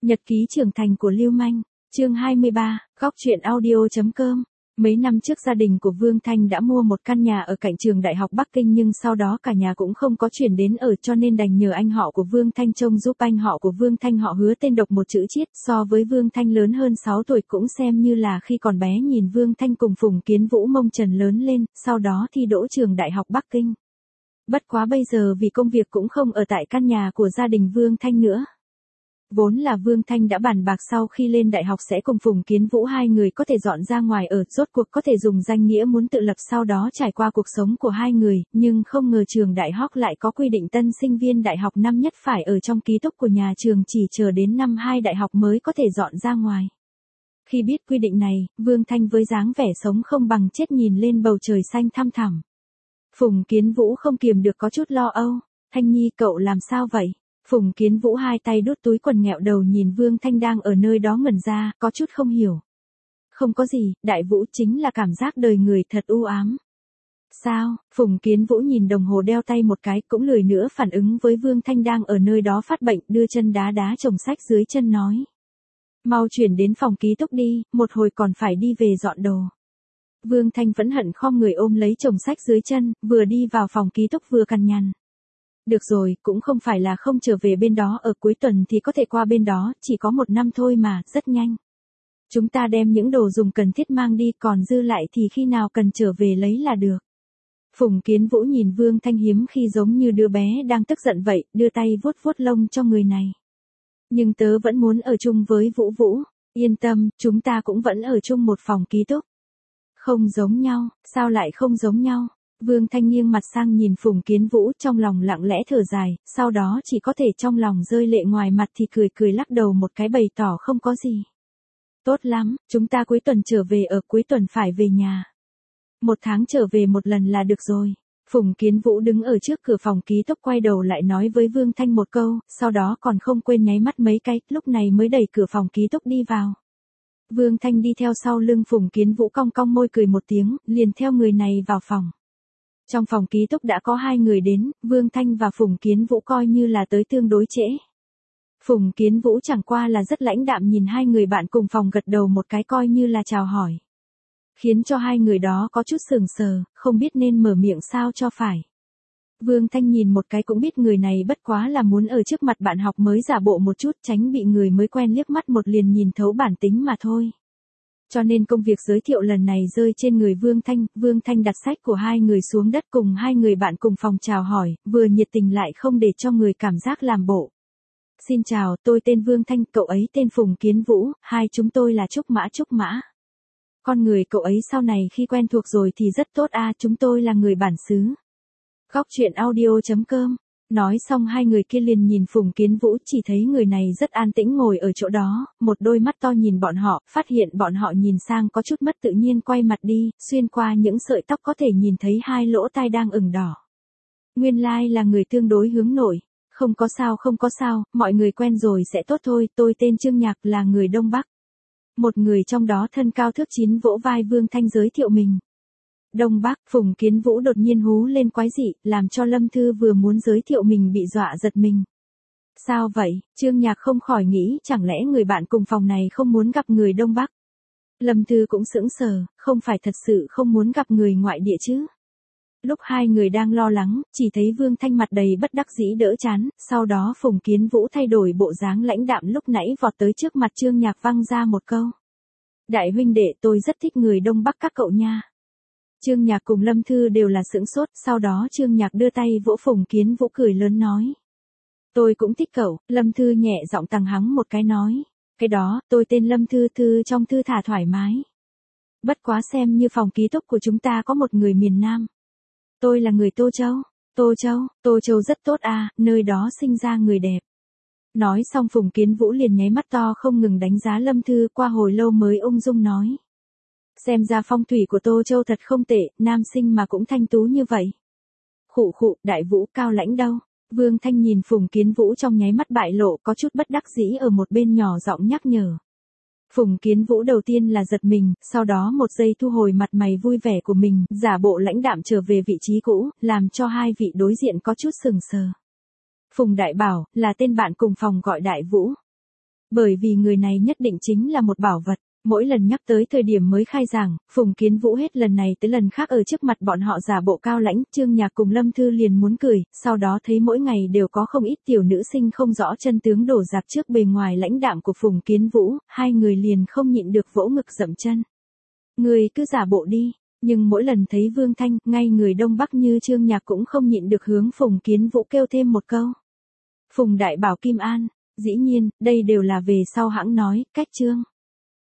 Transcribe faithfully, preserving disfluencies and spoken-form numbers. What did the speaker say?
Nhật ký trưởng thành của Lưu Manh, chương hai mươi ba, góc truyện audio.com. Mấy năm trước gia đình của Vương Thanh đã mua một căn nhà ở cạnh trường Đại học Bắc Kinh, nhưng sau đó cả nhà cũng không có chuyển đến ở, cho nên đành nhờ anh họ của Vương Thanh trông giúp. Anh họ của Vương Thanh họ Hứa, tên độc một chữ Chiết, so với Vương Thanh lớn hơn sáu tuổi, cũng xem như là khi còn bé nhìn Vương Thanh cùng Phùng Kiến Vũ mông trần lớn lên, sau đó thi đỗ trường Đại học Bắc Kinh. Bất quá bây giờ vì công việc cũng không ở tại căn nhà của gia đình Vương Thanh nữa. Vốn là Vương Thanh đã bàn bạc sau khi lên đại học sẽ cùng Phùng Kiến Vũ hai người có thể dọn ra ngoài ở, rốt cuộc có thể dùng danh nghĩa muốn tự lập, sau đó trải qua cuộc sống của hai người, nhưng không ngờ trường đại học lại có quy định tân sinh viên đại học năm nhất phải ở trong ký túc của nhà trường, chỉ chờ đến năm hai đại học mới có thể dọn ra ngoài. Khi biết quy định này, Vương Thanh với dáng vẻ sống không bằng chết nhìn lên bầu trời xanh thăm thẳm. Phùng Kiến Vũ không kiềm được có chút lo âu. Thanh Nhi, cậu làm sao vậy? Phùng Kiến Vũ hai tay đút túi quần nghẹo đầu nhìn Vương Thanh đang ở nơi đó ngẩn ra, có chút không hiểu. Không có gì, Đại Vũ, chính là cảm giác đời người thật u ám. Sao? Phùng Kiến Vũ nhìn đồng hồ đeo tay một cái, cũng lười nữa phản ứng với Vương Thanh đang ở nơi đó phát bệnh, đưa chân đá đá chồng sách dưới chân nói. Mau chuyển đến phòng ký túc đi, một hồi còn phải đi về dọn đồ. Vương Thanh vẫn hận khom người ôm lấy chồng sách dưới chân, vừa đi vào phòng ký túc vừa cằn nhằn. Được rồi, cũng không phải là không trở về bên đó, ở cuối tuần thì có thể qua bên đó, chỉ có một năm thôi mà, rất nhanh. Chúng ta đem những đồ dùng cần thiết mang đi, còn dư lại thì khi nào cần trở về lấy là được. Phùng Kiến Vũ nhìn Vương Thanh hiếm khi giống như đứa bé đang tức giận vậy, đưa tay vuốt vuốt lông cho người này. Nhưng tớ vẫn muốn ở chung với Vũ Vũ, yên tâm, chúng ta cũng vẫn ở chung một phòng ký túc. Không giống nhau, sao lại không giống nhau? Vương Thanh nghiêng mặt sang nhìn Phùng Kiến Vũ, trong lòng lặng lẽ thở dài, sau đó chỉ có thể trong lòng rơi lệ, ngoài mặt thì cười cười lắc đầu một cái bày tỏ không có gì. Tốt lắm, chúng ta cuối tuần trở về ở, cuối tuần phải về nhà. Một tháng trở về một lần là được rồi. Phùng Kiến Vũ đứng ở trước cửa phòng ký túc quay đầu lại nói với Vương Thanh một câu, sau đó còn không quên nháy mắt mấy cái, lúc này mới đẩy cửa phòng ký túc đi vào. Vương Thanh đi theo sau lưng Phùng Kiến Vũ, cong cong môi cười một tiếng, liền theo người này vào phòng. Trong phòng ký túc đã có hai người đến, Vương Thanh và Phùng Kiến Vũ coi như là tới tương đối trễ. Phùng Kiến Vũ chẳng qua là rất lãnh đạm nhìn hai người bạn cùng phòng gật đầu một cái coi như là chào hỏi. Khiến cho hai người đó có chút sừng sờ, không biết nên mở miệng sao cho phải. Vương Thanh nhìn một cái cũng biết người này bất quá là muốn ở trước mặt bạn học mới giả bộ một chút, tránh bị người mới quen liếc mắt một liền nhìn thấu bản tính mà thôi. Cho nên công việc giới thiệu lần này rơi trên người Vương Thanh, Vương Thanh đặt sách của hai người xuống đất cùng hai người bạn cùng phòng chào hỏi, vừa nhiệt tình lại không để cho người cảm giác làm bộ. Xin chào, tôi tên Vương Thanh, cậu ấy tên Phùng Kiến Vũ, hai chúng tôi là Trúc Mã Trúc Mã. Con người cậu ấy sau này khi quen thuộc rồi thì rất tốt a, à, chúng tôi là người bản xứ. Góc truyện audio.com. Nói xong hai người kia liền nhìn Phùng Kiến Vũ, chỉ thấy người này rất an tĩnh ngồi ở chỗ đó, một đôi mắt to nhìn bọn họ, phát hiện bọn họ nhìn sang có chút mất tự nhiên quay mặt đi, xuyên qua những sợi tóc có thể nhìn thấy hai lỗ tai đang ửng đỏ. Nguyên lai like là người tương đối hướng nội. Không có sao không có sao, mọi người quen rồi sẽ tốt thôi, tôi tên Trương Nhạc là người Đông Bắc. Một người trong đó thân cao thước chín vỗ vai Vương Thanh giới thiệu mình. Đông Bắc, Phùng Kiến Vũ đột nhiên hú lên quái dị, làm cho Lâm Thư vừa muốn giới thiệu mình bị dọa giật mình. Sao vậy? Trương Nhạc không khỏi nghĩ chẳng lẽ người bạn cùng phòng này không muốn gặp người Đông Bắc. Lâm Thư cũng sững sờ, không phải thật sự không muốn gặp người ngoại địa chứ. Lúc hai người đang lo lắng, chỉ thấy Vương Thanh mặt đầy bất đắc dĩ đỡ chán, sau đó Phùng Kiến Vũ thay đổi bộ dáng lãnh đạm lúc nãy vọt tới trước mặt Trương Nhạc văng ra một câu. Đại huynh đệ, tôi rất thích người Đông Bắc các cậu nha. Trương Nhạc cùng Lâm Thư đều là sững sốt, sau đó Trương Nhạc đưa tay vỗ Phùng Kiến Vũ cười lớn nói. Tôi cũng thích cậu, Lâm Thư nhẹ giọng tằng hắng một cái nói. Cái đó, tôi tên Lâm Thư, Thư trong thư thả thoải mái. Bất quá xem như phòng ký túc của chúng ta có một người miền Nam. Tôi là người Tô Châu. Tô Châu, Tô Châu rất tốt à, nơi đó sinh ra người đẹp. Nói xong Phùng Kiến Vũ liền nháy mắt to không ngừng đánh giá Lâm Thư, qua hồi lâu mới ung dung nói. Xem ra phong thủy của Tô Châu thật không tệ, nam sinh mà cũng thanh tú như vậy. Khụ khụ, Đại Vũ cao lãnh đâu. Vương Thanh nhìn Phùng Kiến Vũ trong nháy mắt bại lộ, có chút bất đắc dĩ ở một bên nhỏ giọng nhắc nhở. Phùng Kiến Vũ đầu tiên là giật mình, sau đó một giây thu hồi mặt mày vui vẻ của mình, giả bộ lãnh đạm trở về vị trí cũ, làm cho hai vị đối diện có chút sừng sờ. Phùng Đại Bảo, là tên bạn cùng phòng gọi Đại Vũ. Bởi vì người này nhất định chính là một bảo vật. Mỗi lần nhắc tới thời điểm mới khai giảng, Phùng Kiến Vũ hết lần này tới lần khác ở trước mặt bọn họ giả bộ cao lãnh, Trương Nhạc cùng Lâm Thư liền muốn cười, sau đó thấy mỗi ngày đều có không ít tiểu nữ sinh không rõ chân tướng đổ dạp trước bề ngoài lãnh đạm của Phùng Kiến Vũ, hai người liền không nhịn được vỗ ngực dậm chân. Người cứ giả bộ đi, nhưng mỗi lần thấy Vương Thanh, ngay người Đông Bắc như Trương Nhạc cũng không nhịn được hướng Phùng Kiến Vũ kêu thêm một câu. Phùng Đại Bảo Kim An, dĩ nhiên, đây đều là về sau hãng nói, cách Trương